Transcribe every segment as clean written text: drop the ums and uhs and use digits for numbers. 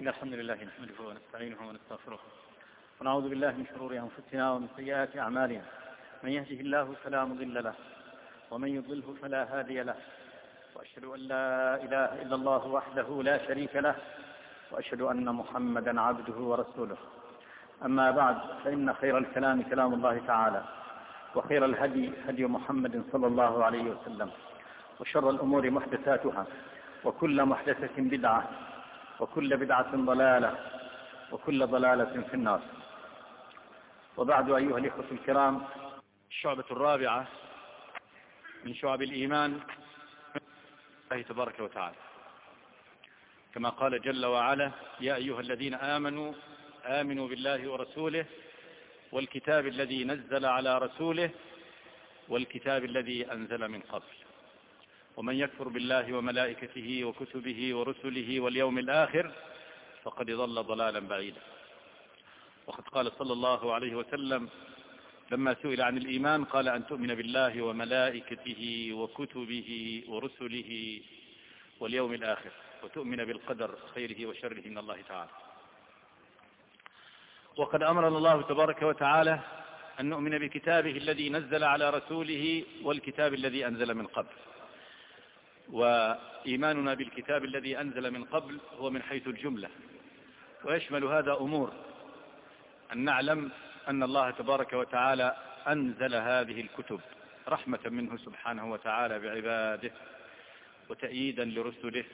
إن الحمد لله نحمده ونستعينه ونستغفره ونعوذ بالله من شرور أنفسنا ومن سيئات أعمالنا. من يهده الله فلا مضل له ومن يضلله فلا هادي له، وأشهد أن لا إله إلا الله وحده لا شريك له، وأشهد أن محمدا عبده ورسوله. أما بعد، فإن خير الكلام كلام الله تعالى، وخير الهدي هدي محمد صلى الله عليه وسلم، وشر الأمور محدثاتها، وكل محدثة بدعة، وكل بدعة ضلالة، وكل ضلالة في النار. وبعد، أيها الإخوة الكرام، الشعبة الرابعة من شعب الإيمان الله تبارك وتعالى، كما قال جل وعلا: يا أيها الذين آمنوا آمنوا بالله ورسوله والكتاب الذي نزل على رسوله والكتاب الذي أنزل من قبل، ومن يكفر بالله وملائكته وكتبه ورسله واليوم الآخر فقد ضل ضلالا بعيدا. وقد قال صلى الله عليه وسلم لما سئل عن الإيمان قال: أن تؤمن بالله وملائكته وكتبه ورسله واليوم الآخر، وتؤمن بالقدر خيره وشره من الله تعالى. وقد أمرنا الله تبارك وتعالى أن نؤمن بكتابه الذي نزل على رسوله والكتاب الذي أنزل من قبل. وإيماننا بالكتاب الذي أنزل من قبل هو من حيث الجملة، ويشمل هذا أمور: أن نعلم أن الله تبارك وتعالى أنزل هذه الكتب رحمة منه سبحانه وتعالى بعباده، وتأييدا لرسله،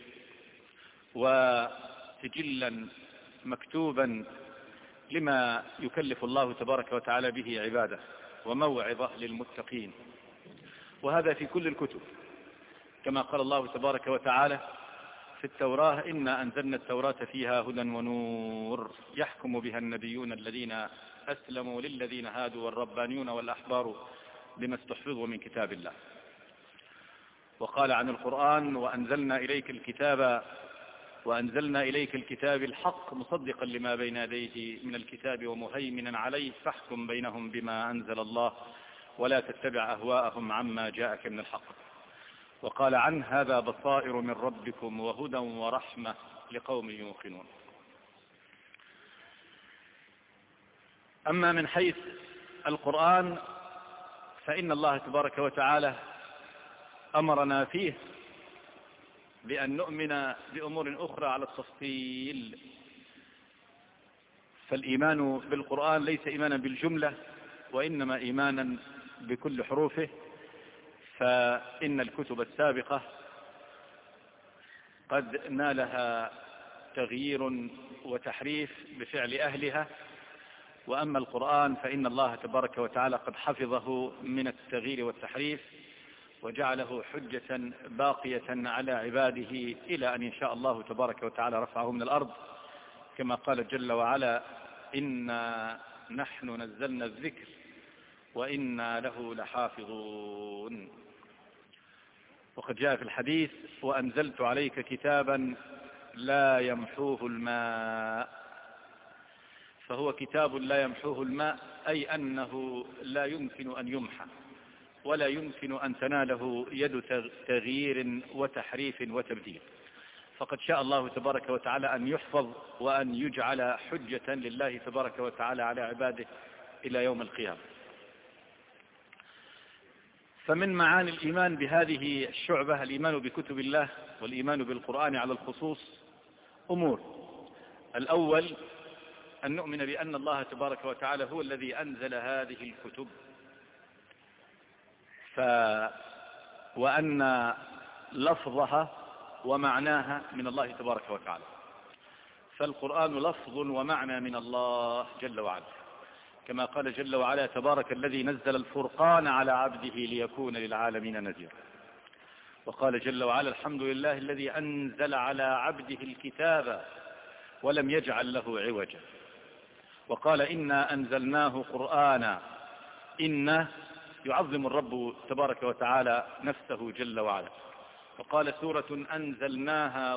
وسجلا مكتوبا لما يكلف الله تبارك وتعالى به عباده، وموعظة للمتقين. وهذا في كل الكتب، كما قال الله تبارك وتعالى في التوراة: إنا أنزلنا التوراة فيها هدى ونور يحكم بها النبيون الذين أسلموا للذين هادوا والربانيون والأحبار بما استحفظوا من كتاب الله. وقال عن القرآن: وأنزلنا إليك الكتاب الحق مصدقا لما بين يديه من الكتاب ومهيمنا عليه فاحكم بينهم بما أنزل الله ولا تتبع أهواءهم عما جاءك من الحق. وقال عنه: هذا بصائر من ربكم وهدى ورحمة لقوم يوقنون. أما من حيث القرآن فإن الله تبارك وتعالى أمرنا فيه بأن نؤمن بأمور أخرى على التفصيل. فالإيمان بالقرآن ليس إيمانا بالجملة، وإنما إيمانا بكل حروفه. فإن الكتب السابقة قد نالها تغيير وتحريف بفعل أهلها، وأما القرآن فإن الله تبارك وتعالى قد حفظه من التغيير والتحريف، وجعله حجة باقية على عباده إلى أن يشاء الله تبارك وتعالى رفعه من الأرض، كما قال جل وعلا: إنا نحن نزلنا الذكر وإنا له لحافظون. وقد جاء في الحديث: وأنزلت عليك كتابا لا يمحوه الماء. فهو كتاب لا يمحوه الماء، أي أنه لا يمكن أن يمحى، ولا يمكن أن تناله يد تغيير وتحريف وتبديل. فقد شاء الله تبارك وتعالى أن يحفظ وأن يجعل حجة لله تبارك وتعالى على عباده إلى يوم القيامة. فمن معاني الإيمان بهذه الشعبة الإيمان بكتب الله والإيمان بالقرآن على الخصوص أمور: الأول أن نؤمن بأن الله تبارك وتعالى هو الذي أنزل هذه الكتب، وأن لفظها ومعناها من الله تبارك وتعالى. فالقرآن لفظ ومعنى من الله جل وعلا، كما قال جل وعلا: تبارك الذي نزل الفرقان على عبده ليكون للعالمين نذيرا. وقال جل وعلا: الحمد لله الذي أنزل على عبده الكتاب ولم يجعل له عوجا. وقال: إنا أنزلناه قرآنا. إنا يعظم الرب تبارك وتعالى نفسه جل وعلا. وقال: سورة أنزلناها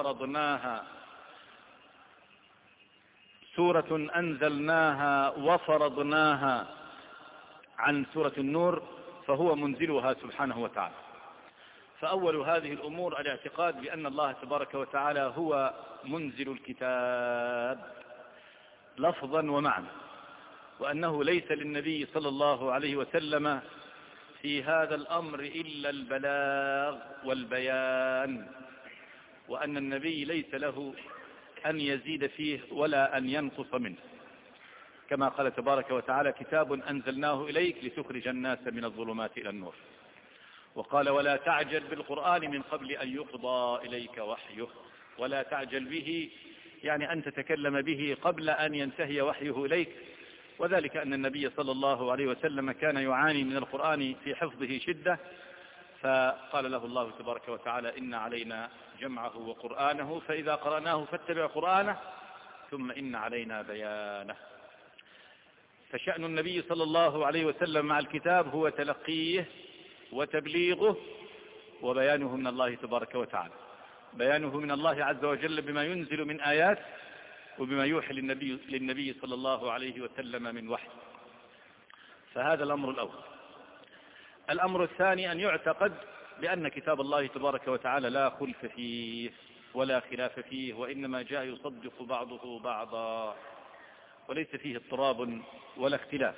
وفرضناها عن سورة النور، فهو منزلها سبحانه وتعالى. فأول هذه الأمور الاعتقاد بأن الله تبارك وتعالى هو منزل الكتاب لفظا ومعنى، وأنه ليس للنبي صلى الله عليه وسلم في هذا الأمر إلا البلاغ والبيان، وأن النبي ليس له أن يزيد فيه ولا أن ينقص منه، كما قال تبارك وتعالى: كتاب أنزلناه إليك لتخرج الناس من الظلمات إلى النور. وقال: ولا تعجل بالقرآن من قبل أن يقضى إليك وحيه. ولا تعجل به يعني أن تتكلم به قبل أن ينتهي وحيه إليك، وذلك أن النبي صلى الله عليه وسلم كان يعاني من القرآن في حفظه شدة، فقال له الله تبارك وتعالى: إن علينا جمعه وقرآنه فإذا قرأناه فاتبع قرآنه ثم إن علينا بيانه. فشأن النبي صلى الله عليه وسلم مع الكتاب هو تلقيه وتبليغه وبيانه من الله تبارك وتعالى، بيانه من الله عز وجل بما ينزل من آيات وبما يوحي للنبي صلى الله عليه وسلم من وحي. فهذا الأمر الأول. الأمر الثاني أن يعتقد بأن كتاب الله تبارك وتعالى لا خلف فيه ولا خلاف فيه، وإنما جاء يصدق بعضه بعضا وليس فيه اضطراب ولا اختلاف،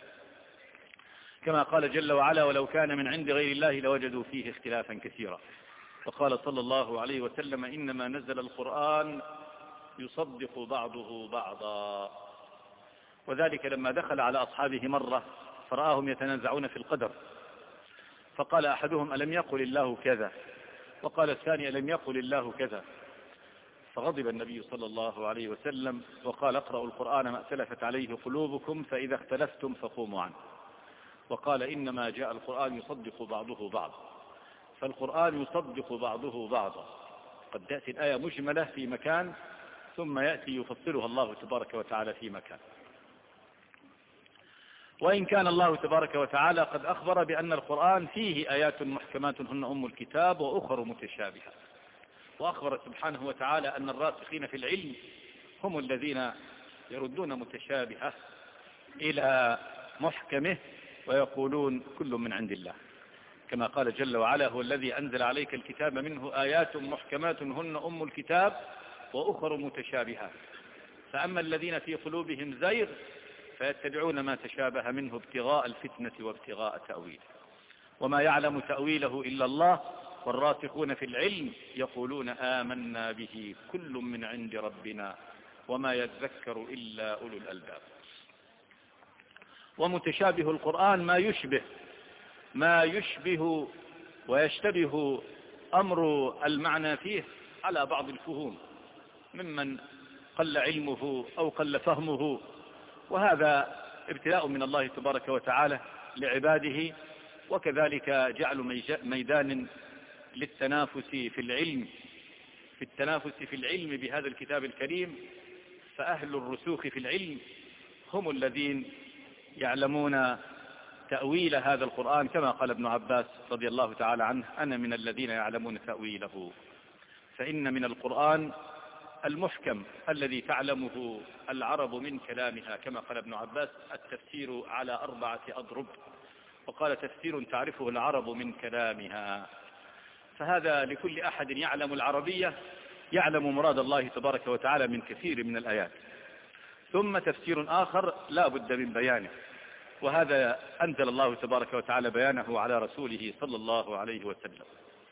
كما قال جل وعلا: ولو كان من عند غير الله لوجدوا فيه اختلافا كثيرا. وقال صلى الله عليه وسلم: إنما نزل القرآن يصدق بعضه بعضا. وذلك لما دخل على أصحابه مرة فرآهم يتنازعون في القدر، فقال أحدهم: ألم يقل الله كذا؟ وقال الثاني: ألم يقل الله كذا؟ فغضب النبي صلى الله عليه وسلم وقال: اقرأوا القرآن ما ائتلفت عليه قلوبكم فإذا اختلفتم فقوموا عنه. وقال: إنما جاء القرآن يصدق بعضه بعضا. فالقرآن يصدق بعضه بعضا، قد تأتي الآية مجملة في مكان ثم يأتي يفصلها الله تبارك وتعالى في مكان. وإن كان الله تبارك وتعالى قد أخبر بأن القرآن فيه آيات محكمات هن أم الكتاب وأخر متشابهات، وأخبر سبحانه وتعالى أن الراسخين في العلم هم الذين يردون متشابهه إلى محكمه ويقولون كل من عند الله، كما قال جل وعلا: هو الذي أنزل عليك الكتاب منه آيات محكمات هن أم الكتاب وأخر متشابهات. فأما الذين في قلوبهم زيغ فيتبعون ما تشابه منه ابتغاء الفتنة وابتغاء تأويله، وما يعلم تأويله إلا الله، والراسخون في العلم يقولون آمنا به كل من عند ربنا وما يذكر إلا أولو الألباب. ومتشابه القرآن ما يشبه ويشتبه أمر المعنى فيه على بعض الفهوم ممن قل علمه أو قل فهمه، وهذا ابتلاء من الله تبارك وتعالى لعباده، وكذلك جعل ميدان للتنافس في العلم بهذا الكتاب الكريم. فأهل الرسوخ في العلم هم الذين يعلمون تأويل هذا القرآن، كما قال ابن عباس رضي الله تعالى عنه: أنا من الذين يعلمون تأويله. فإن من القرآن المحكم الذي تعلمه العرب من كلامها، كما قال ابن عباس: التفسير على 4 أضرب، وقال: تفسير تعرفه العرب من كلامها. فهذا لكل أحد يعلم العربية يعلم مراد الله تبارك وتعالى من كثير من الآيات. ثم تفسير آخر لا بد من بيانه، وهذا أنزل الله تبارك وتعالى بيانه على رسوله صلى الله عليه وسلم.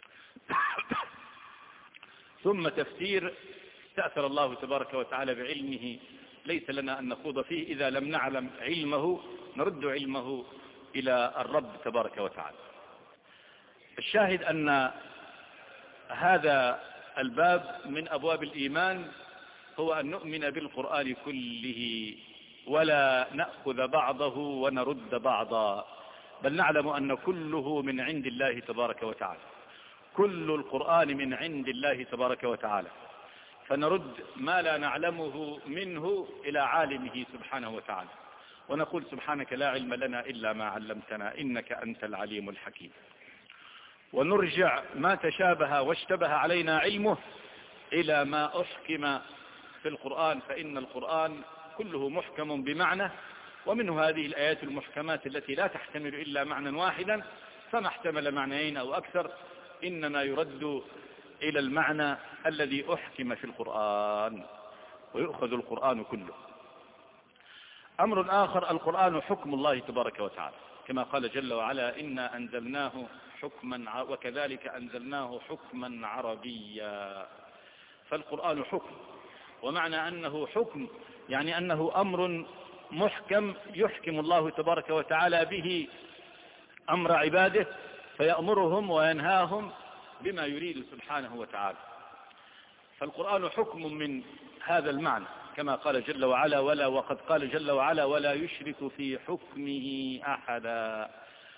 ثم تفسير استأثر الله تبارك وتعالى بعلمه ليس لنا أن نخوض فيه، إذا لم نعلم علمه نرد علمه إلى الرب تبارك وتعالى. الشاهد أن هذا الباب من أبواب الإيمان هو أن نؤمن بالقرآن كله ولا نأخذ بعضه ونرد بعضا، بل نعلم أن كله من عند الله تبارك وتعالى، كل القرآن من عند الله تبارك وتعالى، فنرد ما لا نعلمه منه إلى عالمه سبحانه وتعالى، ونقول: سبحانك لا علم لنا إلا ما علمتنا إنك أنت العليم الحكيم. ونرجع ما تشابه واشتبه علينا علمه إلى ما أحكم في القرآن، فإن القرآن كله محكم بمعنى، ومنه هذه الآيات المحكمات التي لا تحتمل إلا معنى واحدا، فما احتمل معنيين أو أكثر إنما يرد إلى المعنى الذي أحكم في القرآن، ويؤخذ القرآن كله. أمر آخر، القرآن حكم الله تبارك وتعالى، كما قال جل وعلا: إنا أنزلناه حكما وكذلك أنزلناه حكما عربيا. فالقرآن حكم، ومعنى أنه حكم يعني أنه أمر محكم يحكم الله تبارك وتعالى به أمر عباده، فيأمرهم وينهاهم بما يريد سبحانه وتعالى. فالقرآن حكم من هذا المعنى، كما قال جل وعلا: وقد قال جل وعلا: ولا يشرك في حكمه أحدا.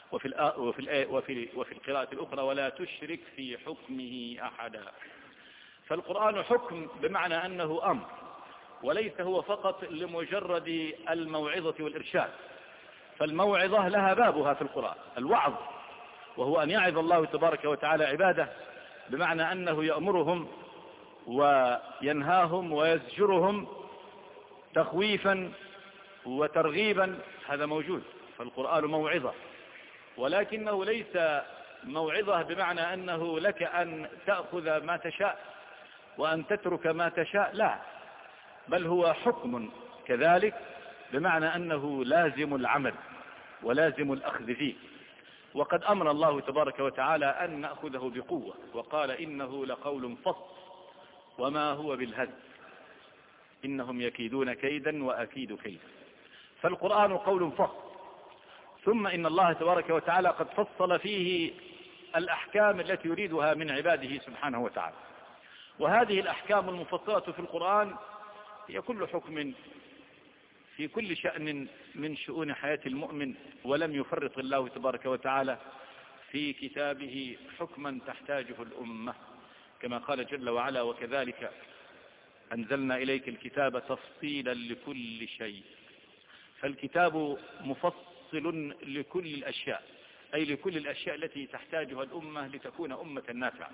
وفي القراءة الأخرى: ولا تشرك في حكمه أحدا. فالقرآن حكم بمعنى أنه أمر، وليس هو فقط لمجرد الموعظة والإرشاد. فالموعظة لها بابها في القرآن، الوعظ، وهو أن يعظ الله تبارك وتعالى عباده، بمعنى أنه يأمرهم وينهاهم ويزجرهم تخويفا وترغيبا، هذا موجود. فالقرآن موعظة، ولكنه ليس موعظة بمعنى أنه لك أن تأخذ ما تشاء وأن تترك ما تشاء، لا، بل هو حكم كذلك، بمعنى أنه لازم العمل ولازم الأخذ فيه. وقد أمر الله تبارك وتعالى أن نأخذه بقوة، وقال: إنه لقول فصل وما هو بالهزل إنهم يكيدون كيدا وأكيد كيدا. فالقرآن قول فصل. ثم إن الله تبارك وتعالى قد فصل فيه الأحكام التي يريدها من عباده سبحانه وتعالى. وهذه الأحكام المفصلة في القرآن هي كل حكم في كل شأن من شؤون حياة المؤمن، ولم يفرط الله تبارك وتعالى في كتابه حكما تحتاجه الأمة، كما قال جل وعلا: وكذلك أنزلنا إليك الكتاب تفصيلا لكل شيء. فالكتاب مفصل لكل الأشياء، أي لكل الأشياء التي تحتاجها الأمة لتكون أمة نافعة.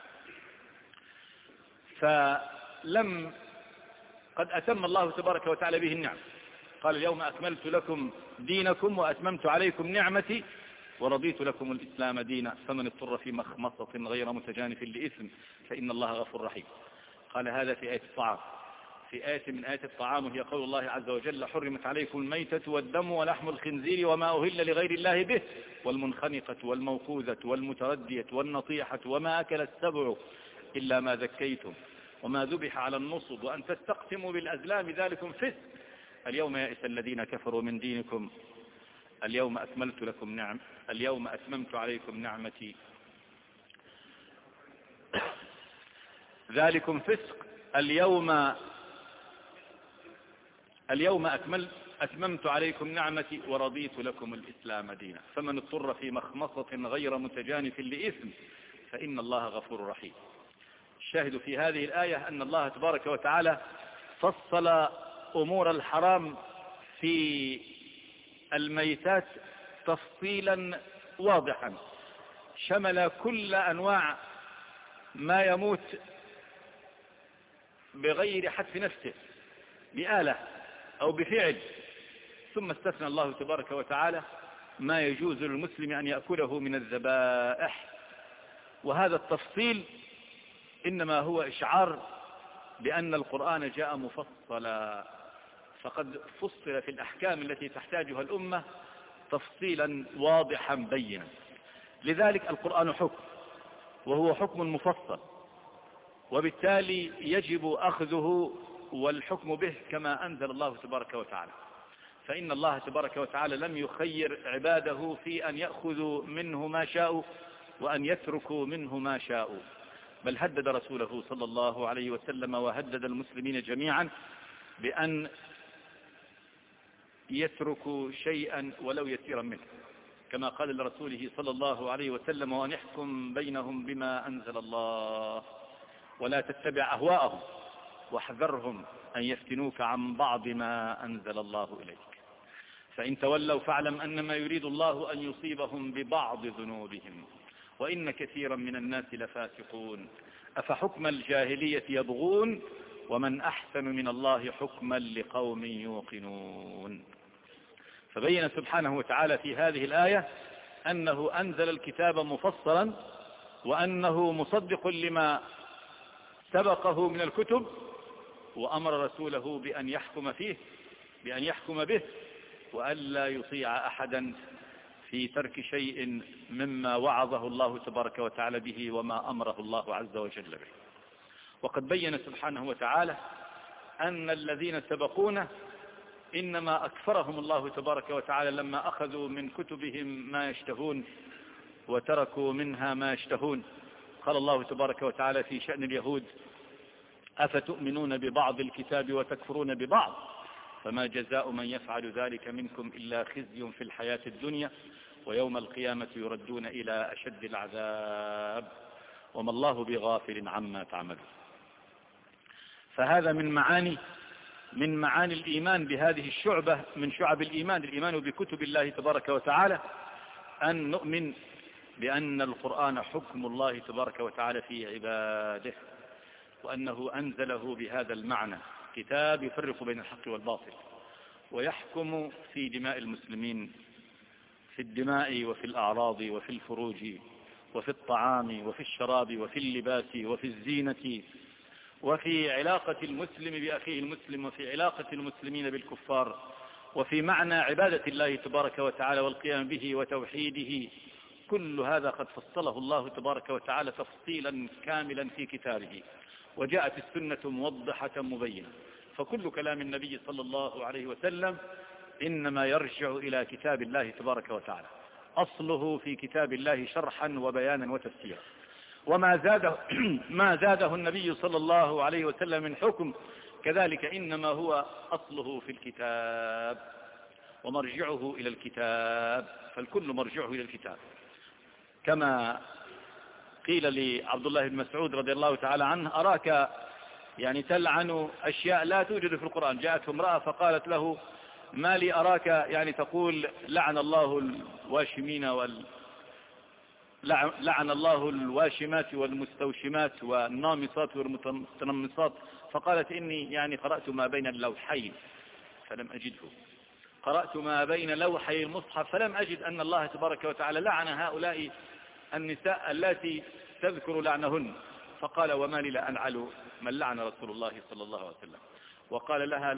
قد أتم الله تبارك وتعالى به النعم، قال: اليوم أكملت لكم دينكم وأتممت عليكم نعمتي ورضيت لكم الإسلام دينا، فمن اضطر في مخمصة غير متجانف لإثم فإن الله غفور رحيم. قال هذا في آية الطعام. في آية من آيات الطعام هي قول الله عز وجل: حرمت عليكم الميتة والدم ولحم الخنزير وما أهل لغير الله به والمنخنقة والموقوذة والمتردية والنطيحة وما أكل السبع إلا ما ذكيتم وما ذبح على النصب وأن تستقسموا بالأزلام ذلكم فسق. اليوم يئس الذين كفروا من دينكم اليوم أتممت عليكم نعمتي ذلكم فسق. اليوم أتممت عليكم نعمتي ورضيت لكم الإسلام دينا، فمن اضطر في مخمصة غير متجانف لإثم فإن الله غفور رحيم. الشاهد في هذه الآية أن الله تبارك وتعالى فصل أمور الحرام في الميتات تفصيلا واضحا، شمل كل أنواع ما يموت بغير حتف نفسه بآلة أو بفعل. ثم استثنى الله تبارك وتعالى ما يجوز للمسلم أن يأكله من الذبائح. وهذا التفصيل إنما هو إشعار بأن القرآن جاء مفصلا، فقد فصل في الأحكام التي تحتاجها الأمة تفصيلا واضحا بينا. لذلك القرآن حكم، وهو حكم مفصل، وبالتالي يجب أخذه والحكم به كما أنزل الله تبارك وتعالى. فإن الله تبارك وتعالى لم يخير عباده في أن يأخذوا منه ما شاءوا وأن يتركوا منه ما شاءوا، بل هدد رسوله صلى الله عليه وسلم وهدد المسلمين جميعا بأن يتركوا شيئا ولو يسيرا منه، كما قال لرسوله صلى الله عليه وسلم: وأن يحكم بينهم بما أنزل الله ولا تتبع أهواءهم واحذرهم أن يفتنوك عن بعض ما أنزل الله إليك، فإن تولوا فاعلم أنما يريد الله أن يصيبهم ببعض ذنوبهم وإن كثيرا من الناس لفاسقون أفحكم الجاهلية يبغون ومن أحسن من الله حكما لقوم يوقنون. فبين سبحانه وتعالى في هذه الآية أنه أنزل الكتاب مفصلا وأنه مصدق لما سبقه من الكتب، وأمر رسوله بأن يحكم به وألا يطيع أحدا في ترك شيء مما وعظه الله تبارك وتعالى به وما أمره الله عز وجل به. وقد بين سبحانه وتعالى أن الذين سبقونا إنما أكفرهم الله تبارك وتعالى لما أخذوا من كتبهم ما يشتهون وتركوا منها ما يشتهون. قال الله تبارك وتعالى في شأن اليهود: أفتؤمنون ببعض الكتاب وتكفرون ببعض، فما جزاء من يفعل ذلك منكم إلا خزي في الحياة الدنيا ويوم القيامة يردون إلى أشد العذاب وما الله بغافل عما تعملون. فهذا من معاني الإيمان بهذه الشعبة من شعب الإيمان بكتب الله تبارك وتعالى، أن نؤمن بأن القرآن حكم الله تبارك وتعالى في عباده، وأنه أنزله بهذا المعنى، كتاب يفرق بين الحق والباطل ويحكم في دماء المسلمين، في الدماء وفي الأعراض وفي الفروج وفي الطعام وفي الشراب وفي اللباس وفي الزينة وفي علاقة المسلم بأخيه المسلم وفي علاقة المسلمين بالكفار وفي معنى عبادة الله تبارك وتعالى والقيام به وتوحيده. كل هذا قد فصله الله تبارك وتعالى تفصيلا كاملا في كتابه، وجاءت السنة موضحة مبينة. فكل كلام النبي صلى الله عليه وسلم إنما يرجع إلى كتاب الله تبارك وتعالى، أصله في كتاب الله شرحا وبيانا وتفسيرا. ما زاده النبي صلى الله عليه وسلم من حكم كذلك إنما هو أصله في الكتاب ومرجعه إلى الكتاب، فالكل مرجعه إلى الكتاب. كما قيل لعبد الله بن مسعود رضي الله تعالى عنه: أراك يعني تلعن أشياء لا توجد في القرآن. جاءته امرأة فقالت له: ما لي أراك يعني تقول لعن الله الواشمين لعن الله الواشمات والمستوشمات والنامصات والمتنمصات. فقالت: إني يعني قرأت ما بين اللوحين فلم أجده، قرأت ما بين لوحي المصحف فلم أجد أن الله تبارك وتعالى لعن هؤلاء النساء التي تذكر لعنهن. فقال: وما لي لا ألعن من لعن رسول الله صلى الله عليه وسلم. وقال لها: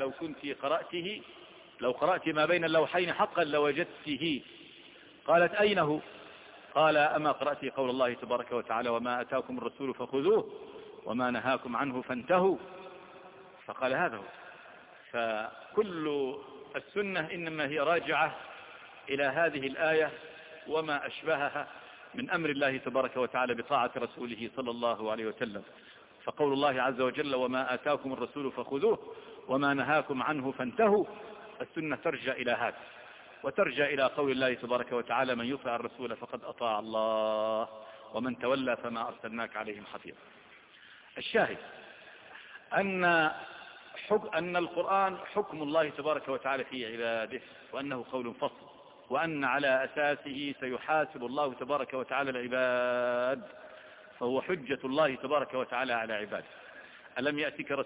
لو قرأت ما بين اللوحين حقا لوجدته. قالت: أين هو؟ قال: أما قرأت قول الله تبارك وتعالى: وما أتاكم الرسول فخذوه وما نهاكم عنه فانتهوا. فقال: هذا هو. فكل السنة إنما هي راجعة إلى هذه الآية وما أشبهها من أمر الله تبارك وتعالى بطاعة رسوله صلى الله عليه وسلم. فقول الله عز وجل: وما آتاكم الرسول فخذوه وما نهاكم عنه فانتهوا، السنة ترجع إلى هذا، وترجع إلى قول الله تبارك وتعالى: من يطع الرسول فقد أطاع الله ومن تولى فما أرسلناك عليهم حفيظا. الشاهد أن القرآن حكم الله تبارك وتعالى في عباده، وأنه قول فصل، وأن على أساسه سيحاسب الله تبارك وتعالى العباد، فهو حجة الله تبارك وتعالى على عباده. ألم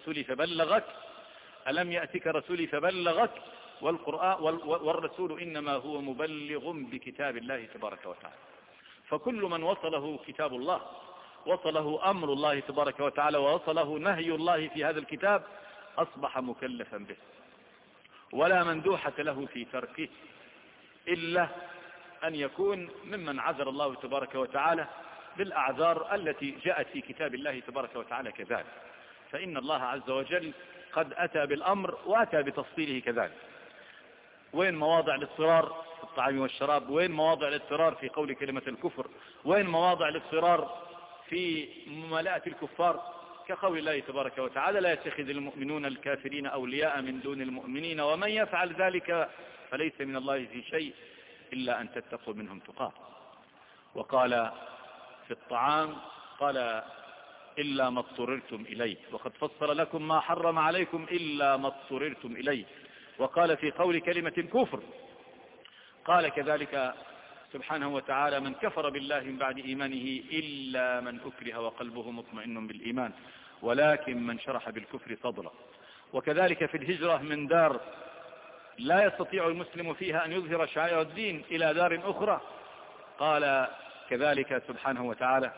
يأتك رسولي فبلغك والرسول إنما هو مبلغ بكتاب الله تبارك وتعالى. فكل من وصله كتاب الله، وصله أمر الله تبارك وتعالى، ووصله نهي الله في هذا الكتاب، أصبح مكلفا به، ولا مندوحة له في تركه إلا أن يكون ممن عذر الله تبارك وتعالى بالأعذار التي جاءت في كتاب الله تبارك وتعالى كذلك. فإن الله عز وجل قد أتى بالأمر وأتى بتفصيله كذلك. وين مواضع الاضطرار في الطعام والشراب؟ وين مواضع الاضطرار في قول كلمة الكفر؟ وين مواضع الاضطرار في ممالاة الكفار؟ كقول الله تبارك وتعالى: لا يتخذ المؤمنون الكافرين أولياء من دون المؤمنين ومن يفعل ذلك فليس من الله في شيء إلا أن تتقوا منهم تقاه. وقال في الطعام: قال: إلا ما اضطررتم إليه، وقد فصل لكم ما حرم عليكم إلا ما اضطررتم إليه. وقال في قول كلمة كفر، قال كذلك سبحانه وتعالى: من كفر بالله من بعد إيمانه إلا من أكره وقلبه مطمئن بالإيمان ولكن من شرح بالكفر صدره. وكذلك في الهجرة من دار لا يستطيع المسلم فيها أن يظهر شعائر الدين إلى دار أخرى، قال كذلك سبحانه وتعالى: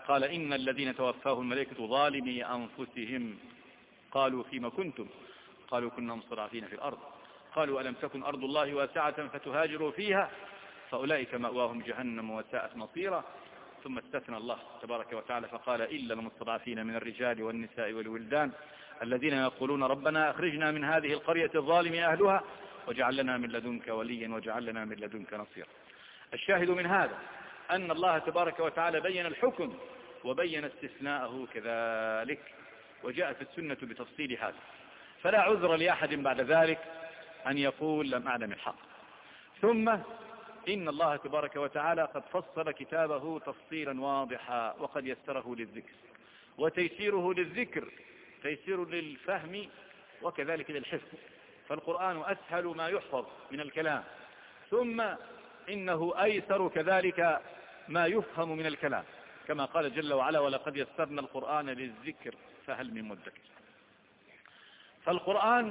قال إن الذين توفاهم الملائكة ظالمي أنفسهم قالوا فيما كنتم قالوا كنا مستضعفين في الأرض قالوا ألم تكن أرض الله واسعة فتهاجروا فيها فأولئك مأواهم جهنم وساءت مصيرا. ثم استثنى الله تبارك وتعالى فقال إلا المستضعفين من الرجال والنساء والولدان الذين يقولون ربنا أخرجنا من هذه القرية الظالم أهلها واجعل لنا من لدنك وليا واجعل لنا من لدنك نصيرا. الشاهد من هذا أن الله تبارك وتعالى بين الحكم وبين استثناءه كذلك، وجاءت السنة بتفصيل هذا، فلا عذر لأحد بعد ذلك أن يقول لم أعلم الحق. ثم إن الله تبارك وتعالى قد فصل كتابه تفصيلا واضحا وقد يسره للذكر، وتيسيره للذكر تيسير للفهم وكذلك للحفظ، فالقرآن أسهل ما يحفظ من الكلام، ثم إنه أيسر كذلك ما يفهم من الكلام، كما قال جل وعلا ولقد يسرنا القرآن للذكر فهل من مدكر. فالقرآن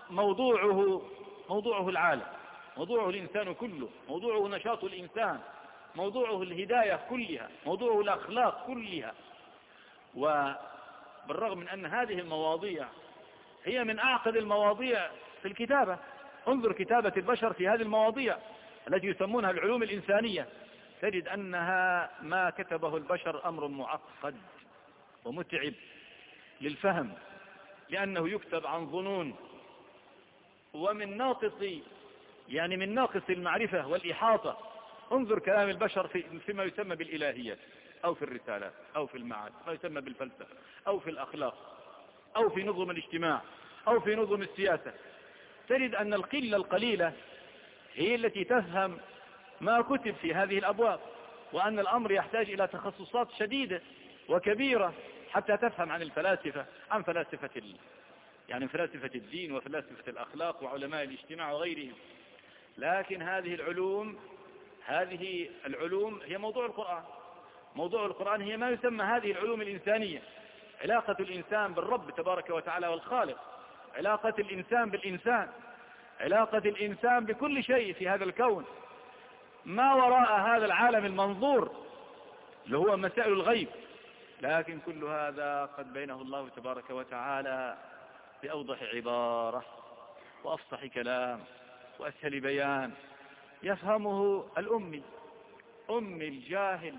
موضوعه العالم، موضوعه الإنسان كله، موضوعه نشاط الإنسان، موضوعه الهداية كلها، موضوعه الأخلاق كلها. وبالرغم من أن هذه المواضيع هي من أعقد المواضيع في الكتابة، انظر كتابة البشر في هذه المواضيع التي يسمونها العلوم الإنسانية، تجد أنها ما كتبه البشر أمر معقد ومتعب للفهم، لأنه يكتب عن ظنون ومن من ناقص المعرفة والإحاطة. انظر كلام البشر فيما يسمى بالإلهيات أو في الرسالات أو في المعاد، ما يسمى بالفلسفة أو في الأخلاق أو في نظم الاجتماع أو في نظم السياسة، تجد أن القلة القليلة هي التي تفهم ما كتب في هذه الأبواب، وأن الأمر يحتاج إلى تخصصات شديدة وكبيرة حتى تفهم عن الفلاسفة، عن فلاسفة فلاسفة الدين وفلاسفة الأخلاق وعلماء الاجتماع وغيرهم. لكن هذه العلوم هي موضوع القرآن. موضوع القرآن هي ما يسمى هذه العلوم الإنسانية، علاقة الإنسان بالرب تبارك وتعالى والخالق، علاقة الإنسان بالإنسان، علاقة الإنسان بكل شيء في هذا الكون، ما وراء هذا العالم المنظور اللي هو مسائل الغيب. لكن كل هذا قد بينه الله تبارك وتعالى بأوضح عبارة وأفصح كلام وأسهل بيان يفهمه الأمي الجاهل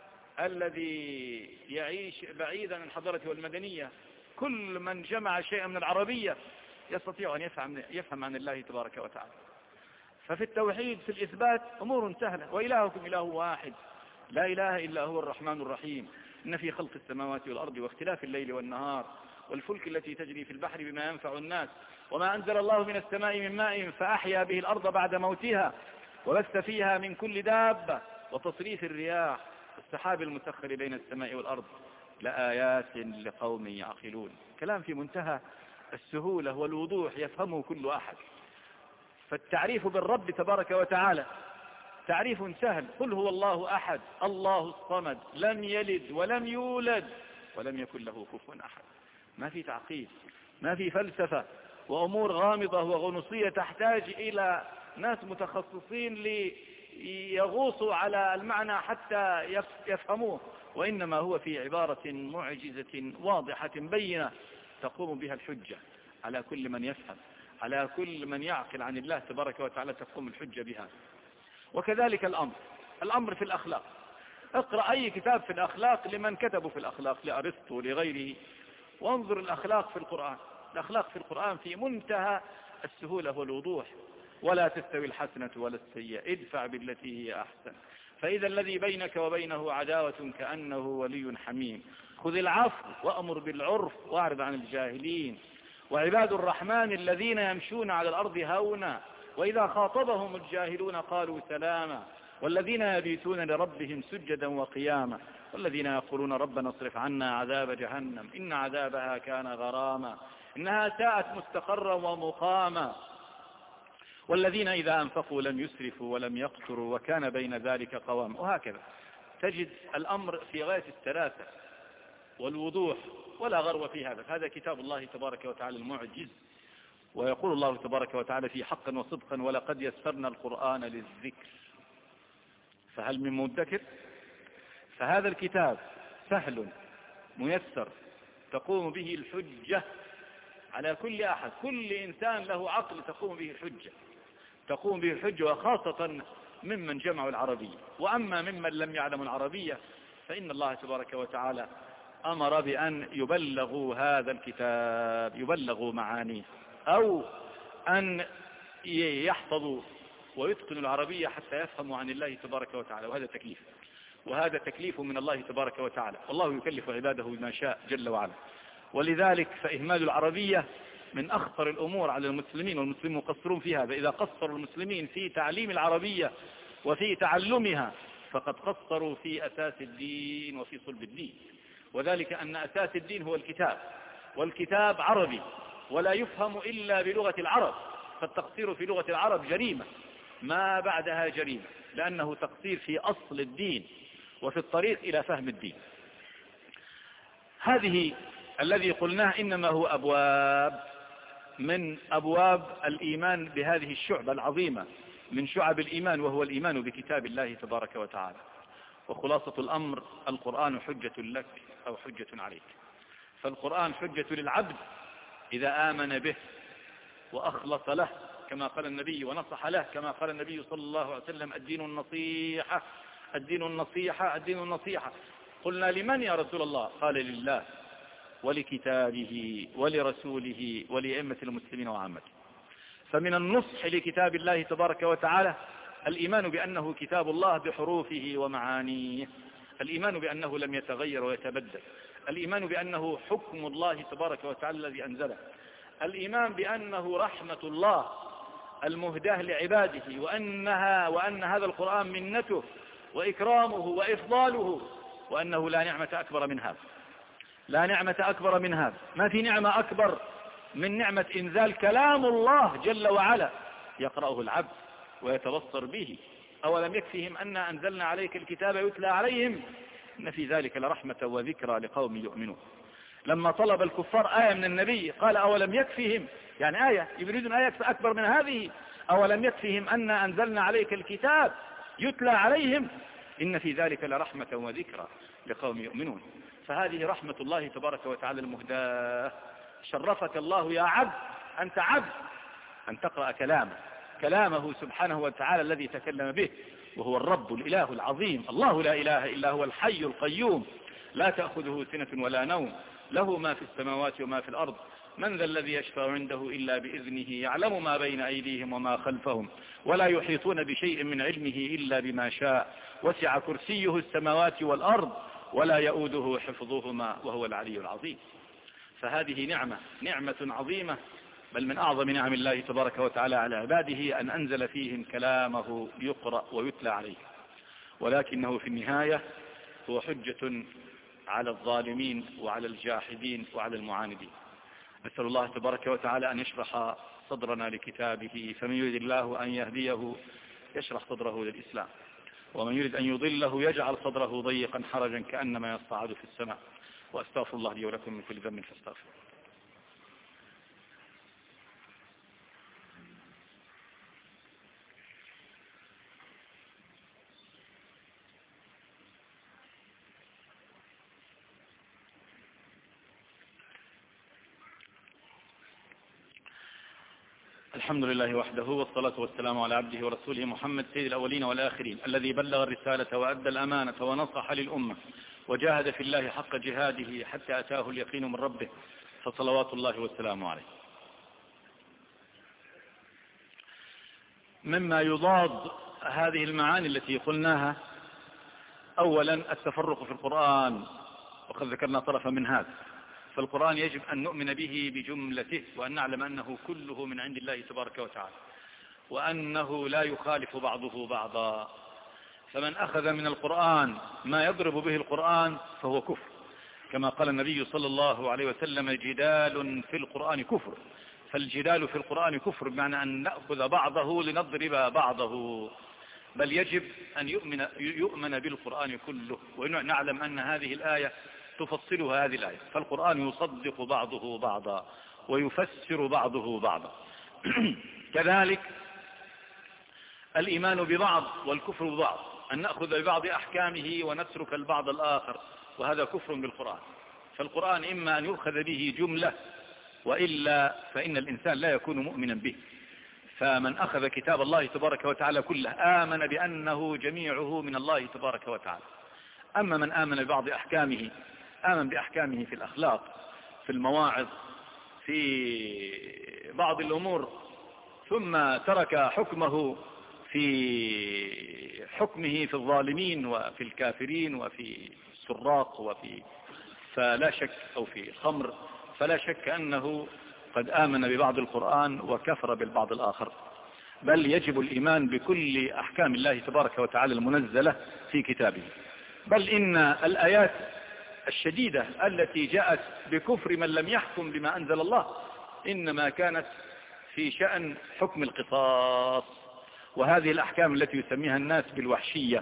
الذي يعيش بعيدا عن الحضارة والمدنية. كل من جمع شيئا من العربية يستطيع أن يفهم عن الله تبارك وتعالى. ففي التوحيد في الإثبات أمور سهلة، وإلهكم إله واحد لا إله إلا هو الرحمن الرحيم، إن في خلق السماوات والأرض واختلاف الليل والنهار والفلك التي تجري في البحر بما ينفع الناس وما أنزل الله من السماء من ماء فأحيا به الأرض بعد موتها وبث فيها من كل دابة وتصريف الرياح والسحاب المسخر بين السماء والأرض لآيات لقوم يعقلون. كلام في منتهى السهولة والوضوح يفهمه كل أحد. فالتعريف بالرب تبارك وتعالى تعريف سهل، قل هو الله أحد الله الصمد لم يلد ولم يولد ولم يكن له كفوا أحد. ما في تعقيد، ما في فلسفة وأمور غامضة وغنوصية تحتاج إلى ناس متخصصين ليغوصوا على المعنى حتى يفهموه، وإنما هو في عبارة معجزة واضحة بينة تقوم بها الحجة على كل من يفهم، على كل من يعقل عن الله تبارك وتعالى تقوم الحجة بها. وكذلك الأمر في الأخلاق. اقرأ أي كتاب في الأخلاق لمن كتبوا في الأخلاق، لأرسطو لغيره، وانظر الأخلاق في القرآن. الأخلاق في القرآن في منتهى السهولة والوضوح. ولا تستوي الحسنة ولا السيئة ادفع بالتي هي أحسن فإذا الذي بينك وبينه عداوة كأنه ولي حميم خذ العفو وأمر بالعرف واعرض عن الجاهلين وعباد الرحمن الذين يمشون على الأرض هونا وإذا خاطبهم الجاهلون قالوا سلاما والذين يبيتون لربهم سجدا وقياما والذين يقولون ربنا اصرف عنا عذاب جهنم إن عذابها كان غراما إنها ساءت مستقرا ومقاما والذين إذا أنفقوا لم يسرفوا ولم يقتروا وكان بين ذلك قواما. وهكذا تجد الأمر في غاية السلاسة والوضوح ولا غرو في هذا. هذا كتاب الله تبارك وتعالى المعجز. ويقول الله تبارك وتعالى في حقا وصدقا ولقد يسرنا القرآن للذكر فهل من مدكر. فهذا الكتاب سهل ميسر تقوم به الحجة على كل أحد. كل إنسان له عقل تقوم به الحجة وخاصة ممن جمعوا العربية. وأما ممن لم يعلموا العربية فإن الله تبارك وتعالى أمر بأن يبلغوا هذا الكتاب، يبلغوا معانيه، أو أن يحفظوا ويتقنوا العربية حتى يفهموا عن الله تبارك وتعالى. وهذا تكليف من الله تبارك وتعالى، والله يكلف عباده بما شاء جل وعلا. ولذلك فإهمال العربية من أخطر الأمور على المسلمين، والمسلمين مقصرون في هذا. إذا قصروا المسلمين في تعليم العربية وفي تعلمها فقد قصروا في أساس الدين وفي صلب الدين، وذلك أن أساس الدين هو الكتاب، والكتاب عربي ولا يفهم إلا بلغة العرب. فالتقصير في لغة العرب جريمة ما بعدها جريمة، لأنه تقصير في أصل الدين وفي الطريق إلى فهم الدين. هذه الذي قلناه إنما هو أبواب من أبواب الإيمان بهذه الشعبة العظيمة من شعب الإيمان، وهو الإيمان بكتاب الله تبارك وتعالى. وخلاصة الأمر القرآن حجة لك أو حجة عليك. فالقرآن حجة للعبد إذا آمن به وأخلص له كما قال النبي ونصح له كما قال النبي صلى الله عليه وسلم: الدين النصيحة، الدين النصيحة، الدين النصيحة. قلنا: لمن يا رسول الله؟ قال: لله ولكتابه ولرسوله ولأئمة المسلمين وعامته. فمن النصح لكتاب الله تبارك وتعالى الإيمان بأنه كتاب الله بحروفه ومعانيه، الإيمان بأنه لم يتغير ويتبدل، الإيمان بأنه حكم الله تبارك وتعالى الذي أنزله، الإيمان بأنه رحمة الله المهداه لعباده، وأن هذا القرآن منته وإكرامه وإفضاله، وأنه لا نعمة أكبر من هذا، لا نعمة أكبر من هذا. ما في نعمة أكبر من نعمة إنزال كلام الله جل وعلا يقرأه العبد ويتبصر به. أولم يكفهم أن أنزلنا عليك الكتاب يتلى عليهم إن في ذلك لرحمة وذكرى لقوم يؤمنون. لما طلب الكفار آية من النبي قال: أولم يكفهم، يعني آية، يريدون آية أكبر من هذه. أولم يكفهم أن أنزلنا عليك الكتاب يتلى عليهم إن في ذلك لرحمة وذكرى لقوم يؤمنون. فهذه رحمة الله تبارك وتعالى المهداة. شرفك الله يا عبد، أنت عبد، أن تقرأ كلامه سبحانه وتعالى الذي تكلم به، وهو الرب الإله العظيم، الله لا إله إلا هو الحي القيوم، لا تأخذه سنة ولا نوم، له ما في السماوات وما في الأرض، من ذا الذي يشفع عنده إلا بإذنه، يعلم ما بين أيديهم وما خلفهم، ولا يحيطون بشيء من علمه إلا بما شاء، وسع كرسيه السماوات والأرض ولا يؤوده حفظهما وهو العلي العظيم. فهذه نعمة عظيمة، بل من أعظم نعم الله تبارك وتعالى على عباده أن أنزل فيهم كلامه يقرأ ويتلى عليه. ولكنه في النهاية هو حجة على الظالمين وعلى الجاحدين وعلى المعاندين. نسأل الله تبارك وتعالى أن يشرح صدرنا لكتابه، فمن يريد الله أن يهديه يشرح صدره للإسلام، ومن يريد أن يضله يجعل صدره ضيقا حرجا كأنما يصعد في السماء. وأستغفر الله لي ولكم من كل ذنب فاستغفروه. الحمد لله وحده، والصلاة والسلام على عبده ورسوله محمد سيد الأولين والآخرين، الذي بلغ الرسالة وأدى الأمانة ونصح للأمة وجاهد في الله حق جهاده حتى أتاه اليقين من ربه، فصلوات الله والسلام عليه. مما يضاد هذه المعاني التي قلناها: أولا التفرق في القرآن، وقد ذكرنا طرفا من هذا. فالقرآن يجب أن نؤمن به بجملته، وأن نعلم أنه كله من عند الله تبارك وتعالى، وأنه لا يخالف بعضه بعضا. فمن أخذ من القرآن ما يضرب به القرآن فهو كفر، كما قال النبي صلى الله عليه وسلم: جدال في القرآن كفر. فالجدال في القرآن كفر بمعنى أن نأخذ بعضه لنضرب بعضه، بل يجب أن يؤمن بالقرآن كله، ونعلم أن هذه الآية تفصلها هذه الآية. فالقرآن يصدق بعضه بعضا ويفسر بعضه بعضا. كذلك الإيمان ببعض والكفر ببعض، أن نأخذ ببعض أحكامه ونترك البعض الآخر، وهذا كفر بالقرآن. فالقرآن إما أن يؤخذ به جملة وإلا فإن الإنسان لا يكون مؤمنا به. فمن أخذ كتاب الله تبارك وتعالى كله آمن بأنه جميعه من الله تبارك وتعالى. أما من آمن ببعض أحكامه، آمن بأحكامه في الأخلاق، في المواعظ، في بعض الأمور، ثم ترك حكمه في الظالمين وفي الكافرين وفي السراق فلا شك أو في الخمر، فلا شك أنه قد آمن ببعض القرآن وكفر بالبعض الآخر. بل يجب الإيمان بكل أحكام الله تبارك وتعالى المنزلة في كتابه. بل إن الآيات الشديدة التي جاءت بكفر من لم يحكم بما أنزل الله إنما كانت في شأن حكم القصاص، وهذه الأحكام التي يسميها الناس بالوحشية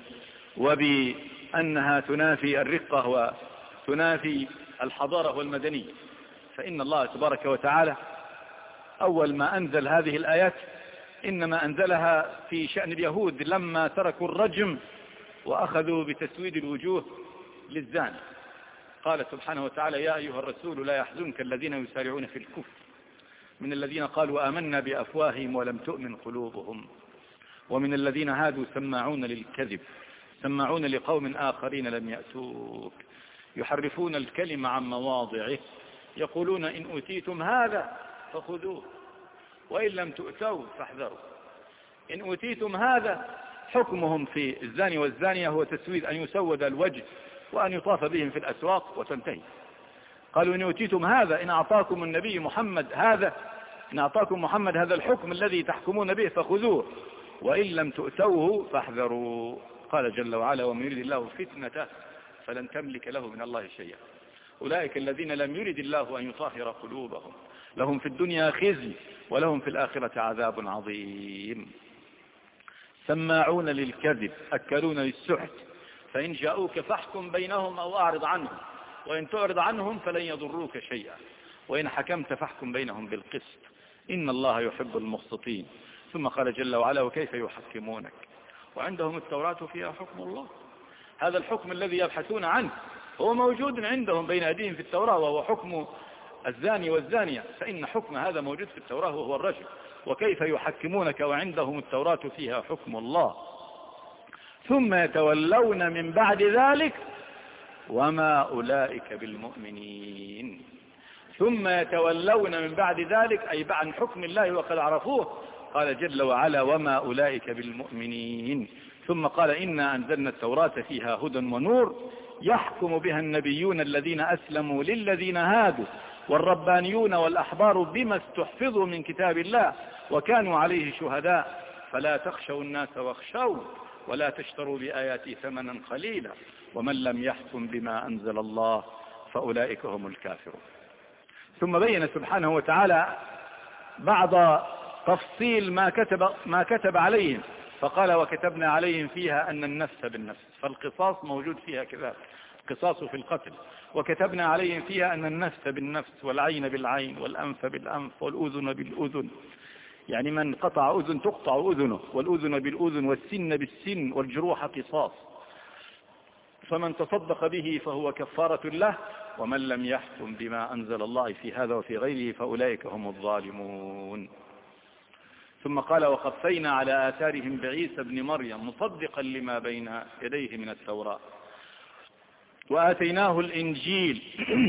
وبأنها تنافي الرقة وتنافي الحضارة والمدنية. فإن الله تبارك وتعالى أول ما أنزل هذه الآيات إنما أنزلها في شأن اليهود لما تركوا الرجم وأخذوا بتسويد الوجوه للزاني. قال سبحانه وتعالى: يا أيها الرسول لا يحزنك الذين يسارعون في الكفر من الذين قالوا آمنا بأفواههم ولم تؤمن قلوبهم ومن الذين هادوا سماعون للكذب سماعون لقوم آخرين لم يأتوك يحرفون الكلم عن مواضعه يقولون إن أوتيتم هذا فخذوه وإن لم تؤتوا فاحذروا. إن أوتيتم هذا حكمهم في الزاني والزانية هو تسويد، أن يسود الوجه وأن يطاف بهم في الأسواق وتنتهي. قالوا إن أوتيتم هذا، إن أعطاكم النبي محمد هذا، إن أعطاكم محمد هذا الحكم الذي تحكمون به فخذوه وإن لم تؤتوه فاحذروا. قال جل وعلا: ومن يريد الله فتنته فلن تملك له من الله شيئا. أولئك الذين لم يرد الله أن يطهر قلوبهم لهم في الدنيا خزي ولهم في الآخرة عذاب عظيم. سماعون للكذب أكلون للسحت فإن جاءوك فاحكم بينهم أو أعرض عنهم وإن تعرض عنهم فلن يضروك شيئا وإن حكمت فاحكم بينهم بالقسط إن الله يحب المقسطين. ثم قال جل وعلا: وكيف يحكمونك وعندهم التوراة فيها حكم الله. هذا الحكم الذي يبحثون عنه هو موجود عندهم بين أيديهم في التوراة، وهو حكم الزاني والزانية، فإن حكم هذا موجود في التوراة وهو الرجم. وكيف يحكمونك وعندهم التوراة فيها حكم الله ثم يتولون من بعد ذلك وما أولئك بالمؤمنين. ثم يتولون من بعد ذلك أي عن حكم الله وقد عرفوه. قال جل وعلا: وما أولئك بالمؤمنين. ثم قال: إنا أنزلنا التوراة فيها هدى ونور يحكم بها النبيون الذين أسلموا للذين هادوا والربانيون والأحبار بما استحفظوا من كتاب الله وكانوا عليه شهداء فلا تخشوا الناس واخشوا ولا تشتروا بآياتي ثمنا قليلا ومن لم يحكم بما أنزل الله فأولئك هم الكافرون. ثم بين سبحانه وتعالى بعض تفصيل ما كتب عليهم، فقال: وكتبنا عليهم فيها أن النفس بالنفس، فالقصاص موجود فيها كذلك، القصاص في القتل. وكتبنا عليهم فيها أن النفس بالنفس والعين بالعين والأنف بالأنف والأذن بالأذن، يعني من قطع أذن تقطع أذنه، والأذن بالأذن والسن بالسن والجروح قصاص، فمن تصدق به فهو كفارة له ومن لم يحكم بما أنزل الله في هذا وفي غيره فأولئك هم الظالمون. ثم قال: وقفينا على آثارهم بعيسى بن مريم مصدقا لما بين يديه من التوراة وآتيناه الإنجيل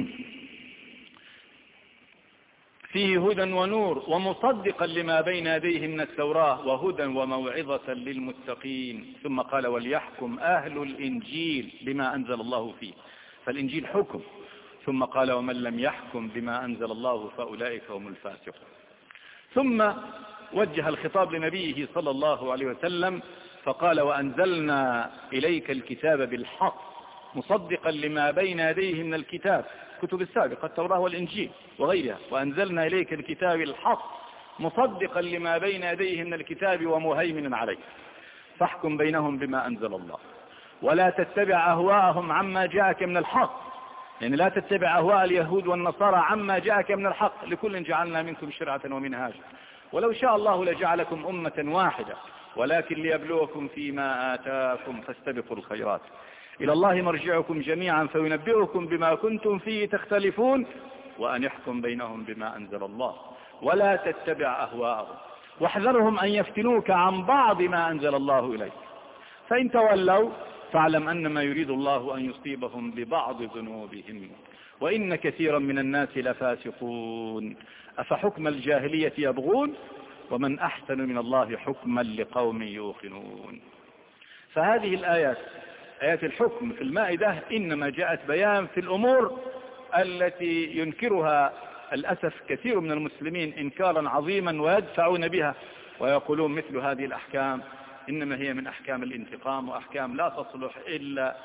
فيه هدى ونور ومصدقا لما بين يديه من التوراة وهدى وموعظة للمتقين. ثم قال: وليحكم أهل الإنجيل بما أنزل الله فيه، فالإنجيل حكم. ثم قال: ومن لم يحكم بما أنزل الله فأولئك هم الفاسقون. ثم وجه الخطاب لنبيه صلى الله عليه وسلم فقال: وأنزلنا إليك الكتاب بالحق مصدقا لما بين يديه من الكتاب، كتب السابقة التوراة والإنجيل وغيرها، وأنزلنا إليك الكتاب الحق مصدقا لما بين يديه من الكتاب ومهيمنا عليه فاحكم بينهم بما أنزل الله ولا تتبع أهواءهم عما جاءك من الحق، يعني لا تتبع أهواء اليهود والنصارى عما جاءك من الحق، لكل جعلنا منكم شرعة ومنهاجا ولو شاء الله لجعلكم أمة واحدة ولكن ليبلوكم فيما آتاكم فاستبقوا الخيرات إلى الله مرجعكم جميعا فينبئكم بما كنتم فيه تختلفون وأن يحكم بينهم بما أنزل الله ولا تتبع أهواءهم واحذرهم أن يفتنوك عن بعض ما أنزل الله إليك فإن تولوا فاعلم أنما يريد الله أن يصيبهم ببعض ذنوبهم وإن كثيرا من الناس لفاسقون أفحكم الجاهلية يبغون ومن أحسن من الله حكما لقوم يوقنون. فهذه الآيات آيات الحكم في المائدة إنما جاءت بيان في الأمور التي ينكرها الأسف كثير من المسلمين إنكارا عظيما ويدفعون بها ويقولون مثل هذه الأحكام إنما هي من أحكام الانتقام وأحكام لا تصلح إلا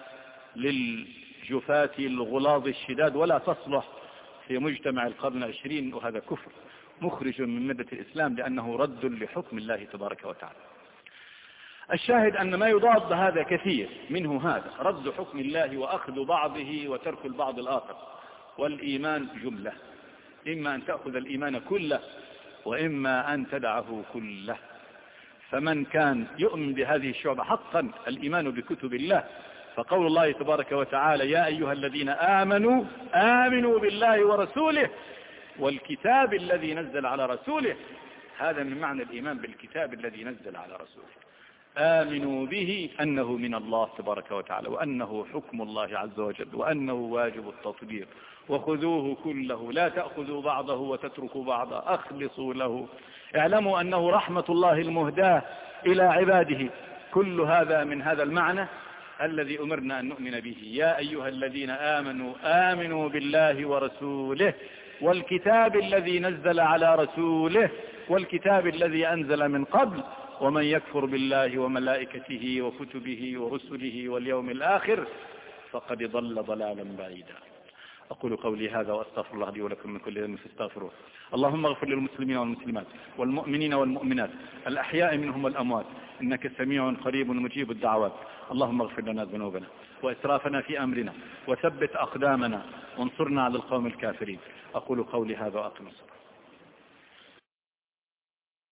للجفاة الغلاظ الشداد ولا تصلح في مجتمع القرن العشرين وهذا كفر مخرج من ملة الإسلام لأنه رد لحكم الله تبارك وتعالى. الشاهد أن ما يضاد هذا كثير منه هذا رد حكم الله وأخذ بعضه وترك البعض الآخر. والإيمان جملة إما أن تأخذ الإيمان كله وإما أن تدعه كله. فمن كان يؤمن بهذه الشعبة حقا الإيمان بكتب الله فقول الله تبارك وتعالى يا أيها الذين آمنوا آمنوا بالله ورسوله والكتاب الذي نزل على رسوله هذا من معنى الإيمان بالكتاب الذي نزل على رسوله. آمنوا به أنه من الله تبارك وتعالى وأنه حكم الله عز وجل وأنه واجب التطبيق وخذوه كله لا تأخذوا بعضه وتتركوا بعضه أخلصوا له اعلموا أنه رحمة الله المهداة إلى عباده. كل هذا من هذا المعنى الذي أمرنا أن نؤمن به. يا أيها الذين آمنوا آمنوا بالله ورسوله والكتاب الذي نزل على رسوله والكتاب الذي أنزل من قبل ومن يكفر بالله وملائكته وكتبه ورسله واليوم الآخر فقد ضل ضلالا بعيدا. أقول قولي هذا وأستغفر الله لي ولكم من كل ذنب فاستغفروه. اللهم اغفر للمسلمين والمسلمات والمؤمنين والمؤمنات الأحياء منهم والأموات إنك سميع قريب مجيب الدعوات. اللهم اغفر لنا ذنوبنا وإسرافنا في أمرنا وثبت أقدامنا وانصرنا على القوم الكافرين. أقول قولي هذا وأقم الصلاة.